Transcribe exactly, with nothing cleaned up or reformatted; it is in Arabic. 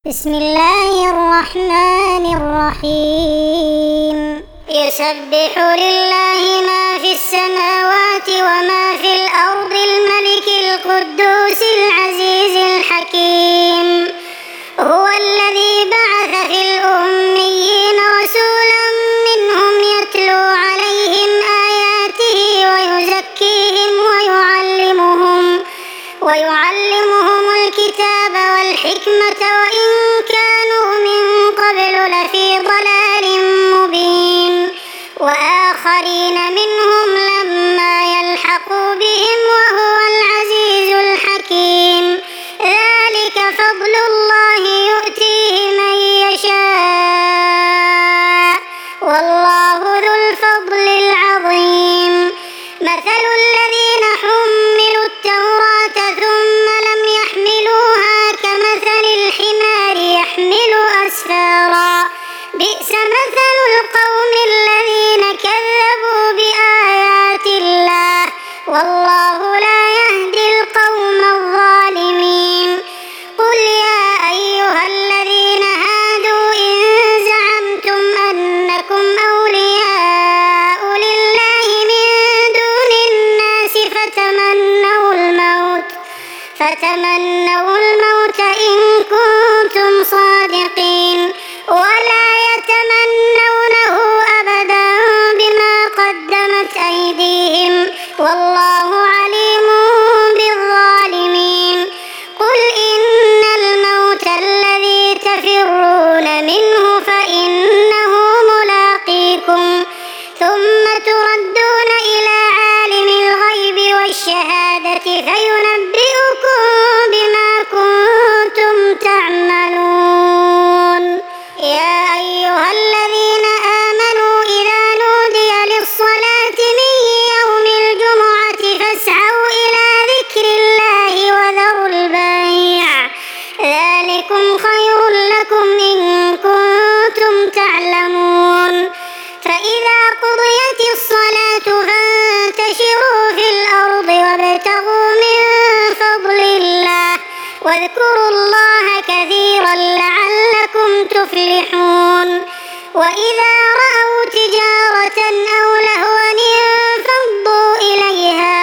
بسم الله الرحمن الرحيم يسبح لله ما في السماوات وما في الأرض الملك القدوس العزيز الحكيم هو الذي بعث في الأميين رسولا منهم يتلو عليهم آياته ويزكيهم ويعلمهم ويعلمهم الكتاب والحكمة وإن كانوا من قبل لفي ضلال مبين وآخرين منهم لما يلحقوا بهم وهو العزيز الحكيم ذلك فضل الله يؤتيه من يشاء والله ذو الفضل العظيم مثل الذين حملوا التوراة ثم لم يحملوها كمثل الحمار يحمل أسفارا بئس مثل القوم الذين كذبوا بآيات الله والله لا يهدي القوم الظالمين قل يا أيها الذين هادوا إن زعمتم أنكم أولياء لله من دون الناس فتمنوا الموت فتمنوا الموت إن كنتم صادقين ولا يتمنونه أبدا بما قدمت أيديهم والله عليم بالظالمين قل إن الموت الذي تفرون منه فإنه ملاقيكم ثم تردون إلى عالم الغيب والشهادة فينبئكم بما كنتم تعملون يا أيها الذين آمنوا إذا نودي للصلاة من يوم الجمعة فاسعوا إلى ذكر الله وذروا البيع ذلكم خير لكم إن كنتم تعلمون فإذا قضيت الصلاة فانتشروا في الأرض وابتغوا من فضل الله واذكروا الله كثيرا لعلكم تفلحون وإذا رأوا تجارة أو لهوا انفضوا إليها